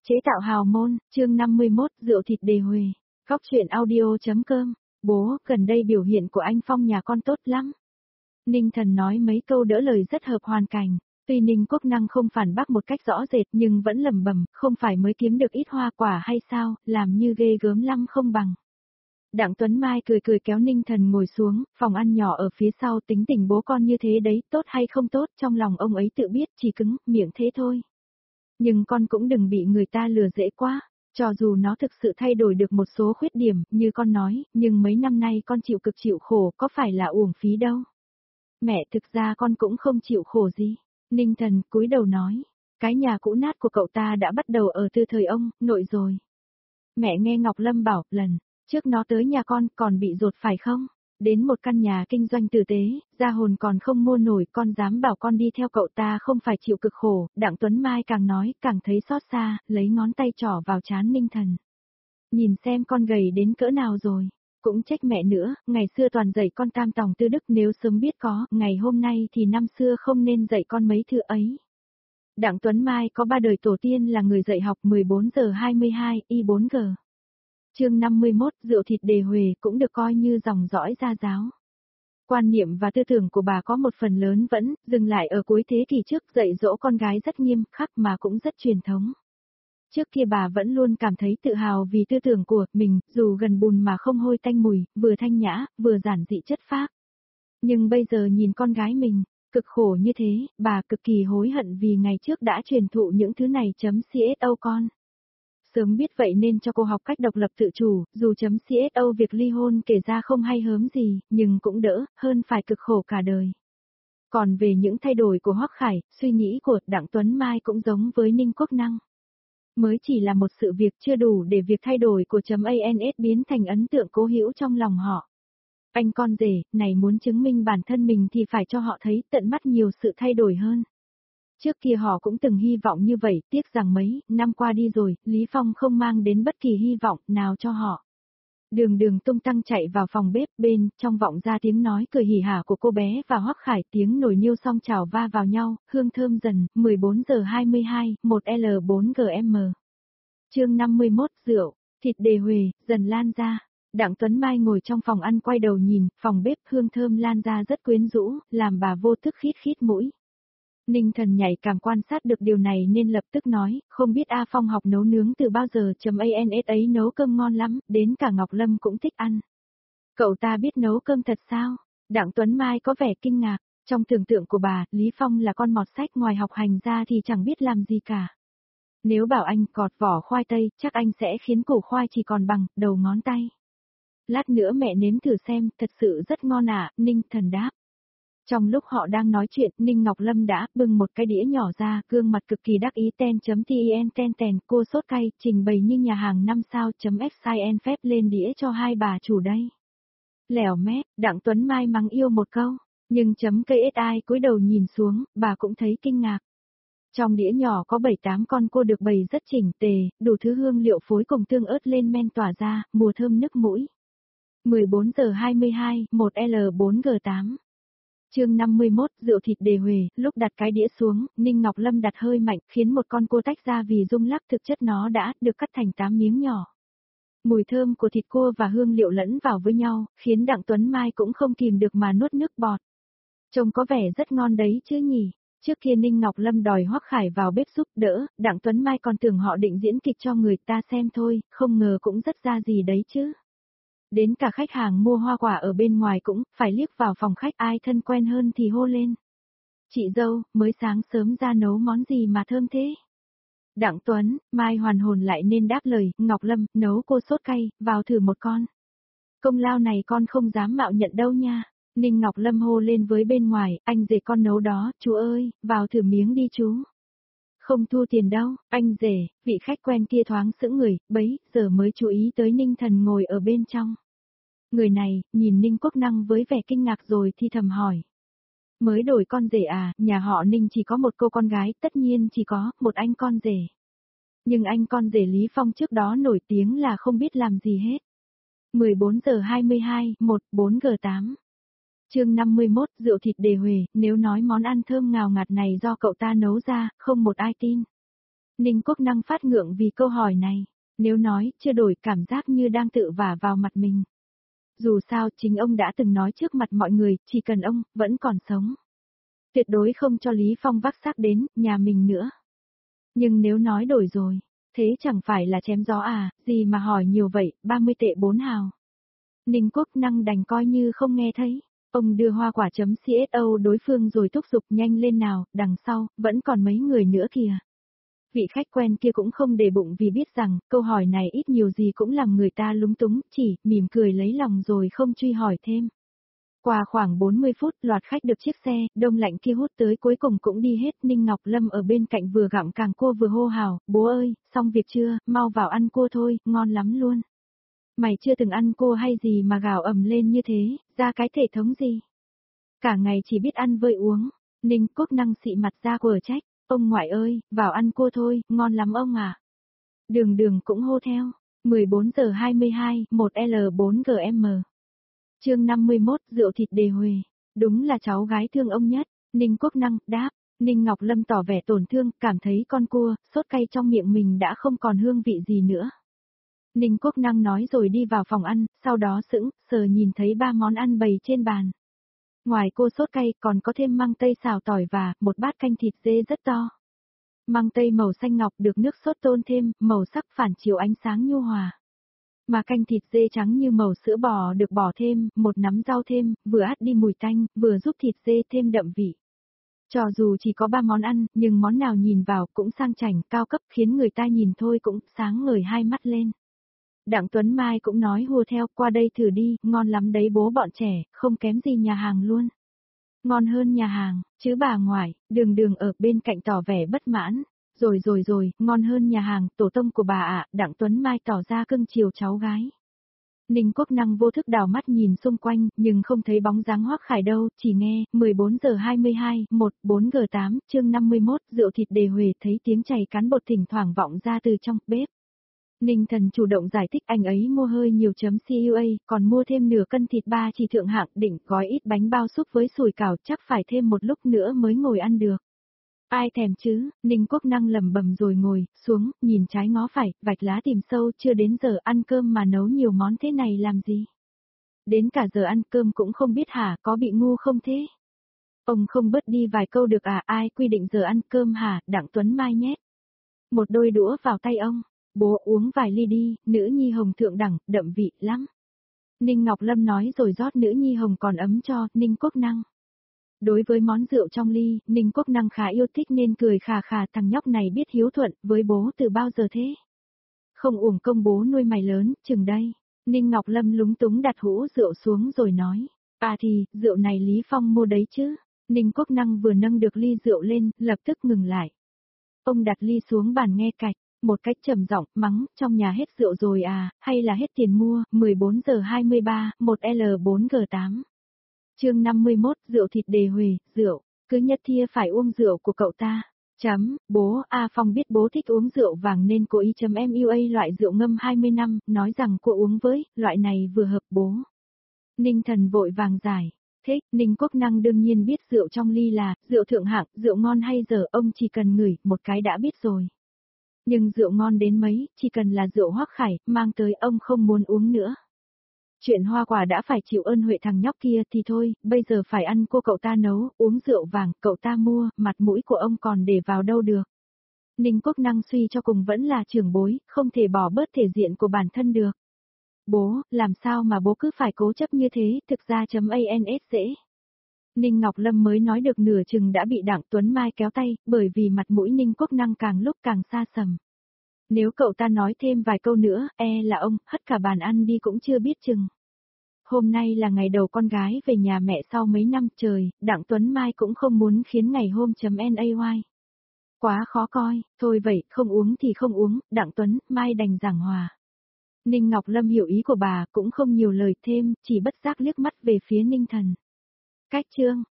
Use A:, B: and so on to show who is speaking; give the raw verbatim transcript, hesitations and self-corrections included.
A: Chế tạo hào môn, chương năm mươi mốt, rượu thịt đề huề. Góc truyện audio.com. Bố, gần đây biểu hiện của anh Phong nhà con tốt lắm. Ninh Thần nói mấy câu đỡ lời rất hợp hoàn cảnh. Tuy Ninh Quốc Năng không phản bác một cách rõ rệt nhưng vẫn lẩm bẩm, không phải mới kiếm được ít hoa quả hay sao, làm như ghê gớm lắm không bằng. Đặng Tuấn Mai cười cười kéo Ninh Thần ngồi xuống, phòng ăn nhỏ ở phía sau, tính tình bố con như thế đấy, tốt hay không tốt, trong lòng ông ấy tự biết, chỉ cứng, miệng thế thôi. Nhưng con cũng đừng bị người ta lừa dễ quá, cho dù nó thực sự thay đổi được một số khuyết điểm, như con nói, nhưng mấy năm nay con chịu cực chịu khổ, có phải là uổng phí đâu. Mẹ, thực ra con cũng không chịu khổ gì. Ninh Thần cúi đầu nói, cái nhà cũ nát của cậu ta đã bắt đầu ở từ thời ông nội rồi. Mẹ nghe Ngọc Lâm bảo, lần trước nó tới nhà con còn bị dột phải không? Đến một căn nhà kinh doanh tử tế, ra hồn còn không mua nổi, con dám bảo con đi theo cậu ta không phải chịu cực khổ. Đặng Tuấn Mai càng nói càng thấy xót xa, lấy ngón tay trỏ vào trán Ninh Thần. Nhìn xem con gầy đến cỡ nào rồi. Cũng trách mẹ nữa, ngày xưa toàn dạy con tam tòng tư đức, nếu sớm biết có, ngày hôm nay thì năm xưa không nên dạy con mấy thứ ấy. Đặng Tuấn Mai có ba đời tổ tiên là người dạy học mười bốn giờ hai mươi hai, y bốn g. Chương năm mươi mốt, rượu thịt đề huề cũng được coi như dòng dõi gia giáo. Quan niệm và tư tưởng của bà có một phần lớn vẫn dừng lại ở cuối thế kỷ trước, dạy dỗ con gái rất nghiêm khắc mà cũng rất truyền thống. Trước kia bà vẫn luôn cảm thấy tự hào vì tư tưởng của mình, dù gần bùn mà không hôi tanh mùi, vừa thanh nhã, vừa giản dị chất phác. Nhưng bây giờ nhìn con gái mình, cực khổ như thế, bà cực kỳ hối hận vì ngày trước đã truyền thụ những thứ này. .co con. Sớm biết vậy nên cho cô học cách độc lập tự chủ, dù .co việc ly hôn kể ra không hay hớm gì, nhưng cũng đỡ, hơn phải cực khổ cả đời. Còn về những thay đổi của Hoắc Khải, suy nghĩ của Đặng Tuấn Mai cũng giống với Ninh Quốc Năng. Mới chỉ là một sự việc chưa đủ để việc thay đổi của .ans biến thành ấn tượng cố hữu trong lòng họ. Anh con rể, này muốn chứng minh bản thân mình thì phải cho họ thấy tận mắt nhiều sự thay đổi hơn. Trước kia họ cũng từng hy vọng như vậy, tiếc rằng mấy năm qua đi rồi, Lý Phong không mang đến bất kỳ hy vọng nào cho họ. Đường Đường tung tăng chạy vào phòng bếp, bên trong vọng ra tiếng nói cười hỉ hả của cô bé và Hoắc Khải, tiếng nồi niêu song chảo va vào nhau, hương thơm dần. Mười bốn giờ hai mươi hai, một L bốn G M. Chương năm mươi mốt, rượu thịt đề huề dần lan ra. Đặng Tuấn Mai ngồi trong phòng ăn quay đầu nhìn, phòng bếp hương thơm lan ra rất quyến rũ, làm bà vô thức khít khít mũi. Ninh Thần nhạy cảm quan sát được điều này nên lập tức nói, không biết A Phong học nấu nướng từ bao giờ. .ans ấy nấu cơm ngon lắm, đến cả Ngọc Lâm cũng thích ăn. Cậu ta biết nấu cơm thật sao? Đặng Tuấn Mai có vẻ kinh ngạc, trong tưởng tượng của bà, Lý Phong là con mọt sách ngoài học hành ra thì chẳng biết làm gì cả. Nếu bảo anh cọt vỏ khoai tây, chắc anh sẽ khiến củ khoai chỉ còn bằng đầu ngón tay. Lát nữa mẹ nếm thử xem, thật sự rất ngon ạ, Ninh Thần đáp. Trong lúc họ đang nói chuyện, Ninh Ngọc Lâm đã bưng một cái đĩa nhỏ ra, gương mặt cực kỳ đắc ý. Ten.ten ten ten, cô sốt cay, trình bày như nhà hàng năm sao. .xin phép lên đĩa cho hai bà chủ đây. Lẻo mép, Đặng Tuấn Mai mắng yêu một câu, nhưng .ksi cúi đầu nhìn xuống, bà cũng thấy kinh ngạc. Trong đĩa nhỏ có bảy tám con cua được bày rất chỉnh tề, đủ thứ hương liệu phối cùng tương ớt lên men tỏa ra, mùa thơm nức mũi. Mười bốn giờ hai mươi hai, một L bốn G tám. Chương năm mươi mốt, rượu thịt đề huề. Lúc đặt cái đĩa xuống, Ninh Ngọc Lâm đặt hơi mạnh, khiến một con cua tách ra vì rung lắc, thực chất nó đã được cắt thành tám miếng nhỏ. Mùi thơm của thịt cua và hương liệu lẫn vào với nhau, khiến Đặng Tuấn Mai cũng không kìm được mà nuốt nước bọt. Trông có vẻ rất ngon đấy chứ nhỉ? Trước kia Ninh Ngọc Lâm đòi Hoắc Khải vào bếp giúp đỡ, Đặng Tuấn Mai còn tưởng họ định diễn kịch cho người ta xem thôi, không ngờ cũng rất ra gì đấy chứ. Đến cả khách hàng mua hoa quả ở bên ngoài cũng phải liếc vào phòng khách, ai thân quen hơn thì hô lên. Chị dâu, mới sáng sớm ra nấu món gì mà thơm thế? Đặng Tuấn Mai hoàn hồn lại nên đáp lời, Ngọc Lâm, nấu cô sốt cay, vào thử một con. Công lao này con không dám mạo nhận đâu nha. Ninh Ngọc Lâm hô lên với bên ngoài, anh rể con nấu đó, chú ơi, vào thử miếng đi chú. Không thu tiền đâu, anh rể, vị khách quen kia thoáng sững người, bấy giờ mới chú ý tới Ninh Thần ngồi ở bên trong. Người này, nhìn Ninh Quốc Năng với vẻ kinh ngạc rồi thì thầm hỏi. Mới đổi con rể à, nhà họ Ninh chỉ có một cô con gái, tất nhiên chỉ có một anh con rể. Nhưng anh con rể Lý Phong trước đó nổi tiếng là không biết làm gì hết. Mười bốn giờ hai mươi hai, một, bốn G tám. Chương năm mươi mốt, rượu thịt đề huề. Nếu nói món ăn thơm ngào ngạt này do cậu ta nấu ra, không một ai tin. Ninh Quốc Năng phát ngượng vì câu hỏi này, nếu nói chưa đổi cảm giác như đang tự vả vào mặt mình. Dù sao chính ông đã từng nói trước mặt mọi người, chỉ cần ông vẫn còn sống. Tuyệt đối không cho Lý Phong vác xác đến nhà mình nữa. Nhưng nếu nói đổi rồi, thế chẳng phải là chém gió à, gì mà hỏi nhiều vậy, ba mươi tệ bốn hào. Ninh Quốc Năng đành coi như không nghe thấy. Ông đưa hoa quả chấm xô đối phương rồi thúc giục nhanh lên nào, đằng sau, vẫn còn mấy người nữa kìa. Vị khách quen kia cũng không để bụng vì biết rằng, câu hỏi này ít nhiều gì cũng làm người ta lúng túng, chỉ, mỉm cười lấy lòng rồi không truy hỏi thêm. Qua khoảng bốn mươi phút, loạt khách được chiếc xe, đông lạnh kia hút tới cuối cùng cũng đi hết. Ninh Ngọc Lâm ở bên cạnh vừa gặm càng cua vừa hô hào, bố ơi, xong việc chưa, mau vào ăn cua thôi, ngon lắm luôn. Mày chưa từng ăn cua hay gì mà gào ầm lên như thế, ra cái thể thống gì. Cả ngày chỉ biết ăn vơi uống. Ninh Quốc Năng xị mặt ra quở trách, ông ngoại ơi, vào ăn cua thôi, ngon lắm ông à. Đường đường cũng hô theo, mười bốn giờ hai mươi hai, một L bốn G M. Chương năm mươi mốt, rượu thịt đề huề. Đúng là cháu gái thương ông nhất. Ninh Quốc Năng đáp. Ninh Ngọc Lâm tỏ vẻ tổn thương, cảm thấy con cua, sốt cay trong miệng mình đã không còn hương vị gì nữa. Ninh Quốc Năng nói rồi đi vào phòng ăn, sau đó sững, sờ nhìn thấy ba món ăn bày trên bàn. Ngoài cua sốt cay còn có thêm măng tây xào tỏi và một bát canh thịt dê rất to. Măng tây màu xanh ngọc được nước sốt tôn thêm, màu sắc phản chiếu ánh sáng nhu hòa. Mà canh thịt dê trắng như màu sữa bò được bỏ thêm, một nắm rau thêm, vừa át đi mùi tanh, vừa giúp thịt dê thêm đậm vị. Cho dù chỉ có ba món ăn, nhưng món nào nhìn vào cũng sang chảnh, cao cấp khiến người ta nhìn thôi cũng sáng ngời hai mắt lên. Đặng Tuấn Mai cũng nói hùa theo, qua đây thử đi, ngon lắm đấy bố bọn trẻ, không kém gì nhà hàng luôn. Ngon hơn nhà hàng, chứ bà ngoại, đường đường ở bên cạnh tỏ vẻ bất mãn. Rồi rồi rồi, ngon hơn nhà hàng, tổ tông của bà ạ, Đặng Tuấn Mai tỏ ra cưng chiều cháu gái. Ninh Quốc Năng vô thức đảo mắt nhìn xung quanh, nhưng không thấy bóng dáng Hoắc Khải đâu, chỉ nghe, mười bốn giờ hai mươi hai, một, bốn G tám, chương năm mươi mốt, rượu thịt đề huề thấy tiếng chảy cán bột thỉnh thoảng vọng ra từ trong bếp. Ninh Thần chủ động giải thích anh ấy mua hơi nhiều chấm cua, còn mua thêm nửa cân thịt ba chỉ thượng hạng đỉnh gói ít bánh bao súp với sủi cảo chắc phải thêm một lúc nữa mới ngồi ăn được. Ai thèm chứ, Ninh Quốc Năng lẩm bẩm rồi ngồi xuống, nhìn trái ngó phải, vạch lá tìm sâu, chưa đến giờ ăn cơm mà nấu nhiều món thế này làm gì. Đến cả giờ ăn cơm cũng không biết hả, có bị ngu không thế? Ông không bớt đi vài câu được à, ai quy định giờ ăn cơm hả, Đặng Tuấn Mai nhét một đôi đũa vào tay ông, bố uống vài ly đi, nữ nhi hồng thượng đẳng, đậm vị lắm. Ninh Ngọc Lâm nói rồi rót nữ nhi hồng còn ấm cho, Ninh Quốc Năng. Đối với món rượu trong ly, Ninh Quốc Năng khá yêu thích nên cười khà khà, thằng nhóc này biết hiếu thuận với bố từ bao giờ thế. Không uổng công bố nuôi mày lớn, chừng đây. Ninh Ngọc Lâm lúng túng đặt hũ rượu xuống rồi nói. À thì, rượu này Lý Phong mua đấy chứ. Ninh Quốc Năng vừa nâng được ly rượu lên, lập tức ngừng lại. Ông đặt ly xuống bàn nghe cạch, một cách trầm giọng, mắng, trong nhà hết rượu rồi à, hay là hết tiền mua, mười bốn giờ hai mươi ba, một L bốn G tám. Chương năm mươi mốt, rượu thịt đề huề, rượu, cứ nhất thia phải uống rượu của cậu ta. Chấm, bố, A Phong biết bố thích uống rượu vàng nên cố ý chấm em u a loại rượu ngâm hai mươi năm, nói rằng cô uống với, loại này vừa hợp bố. Ninh Thần vội vàng giải, thích, Ninh Quốc Năng đương nhiên biết rượu trong ly là, rượu thượng hạng, rượu ngon hay dở, ông chỉ cần ngửi, một cái đã biết rồi. Nhưng rượu ngon đến mấy, chỉ cần là rượu Hoắc Khải, mang tới ông không muốn uống nữa. Chuyện hoa quả đã phải chịu ơn huệ thằng nhóc kia thì thôi, bây giờ phải ăn cô cậu ta nấu, uống rượu vàng, cậu ta mua, mặt mũi của ông còn để vào đâu được. Ninh Quốc Năng suy cho cùng vẫn là trưởng bối, không thể bỏ bớt thể diện của bản thân được. Bố, làm sao mà bố cứ phải cố chấp như thế, thực ra chấm ans dễ. Ninh Ngọc Lâm mới nói được nửa chừng đã bị Đặng Tuấn Mai kéo tay, bởi vì mặt mũi Ninh Quốc Năng càng lúc càng xa sầm. Nếu cậu ta nói thêm vài câu nữa, e là ông, hất cả bàn ăn đi cũng chưa biết chừng. Hôm nay là ngày đầu con gái về nhà mẹ sau mấy năm trời, Đặng Tuấn Mai cũng không muốn khiến ngày hôm chấm nay. Quá khó coi, thôi vậy, không uống thì không uống, Đặng Tuấn Mai đành giảng hòa. Ninh Ngọc Lâm hiểu ý của bà, cũng không nhiều lời thêm, chỉ bất giác liếc mắt về phía Ninh Thần. Cách chương,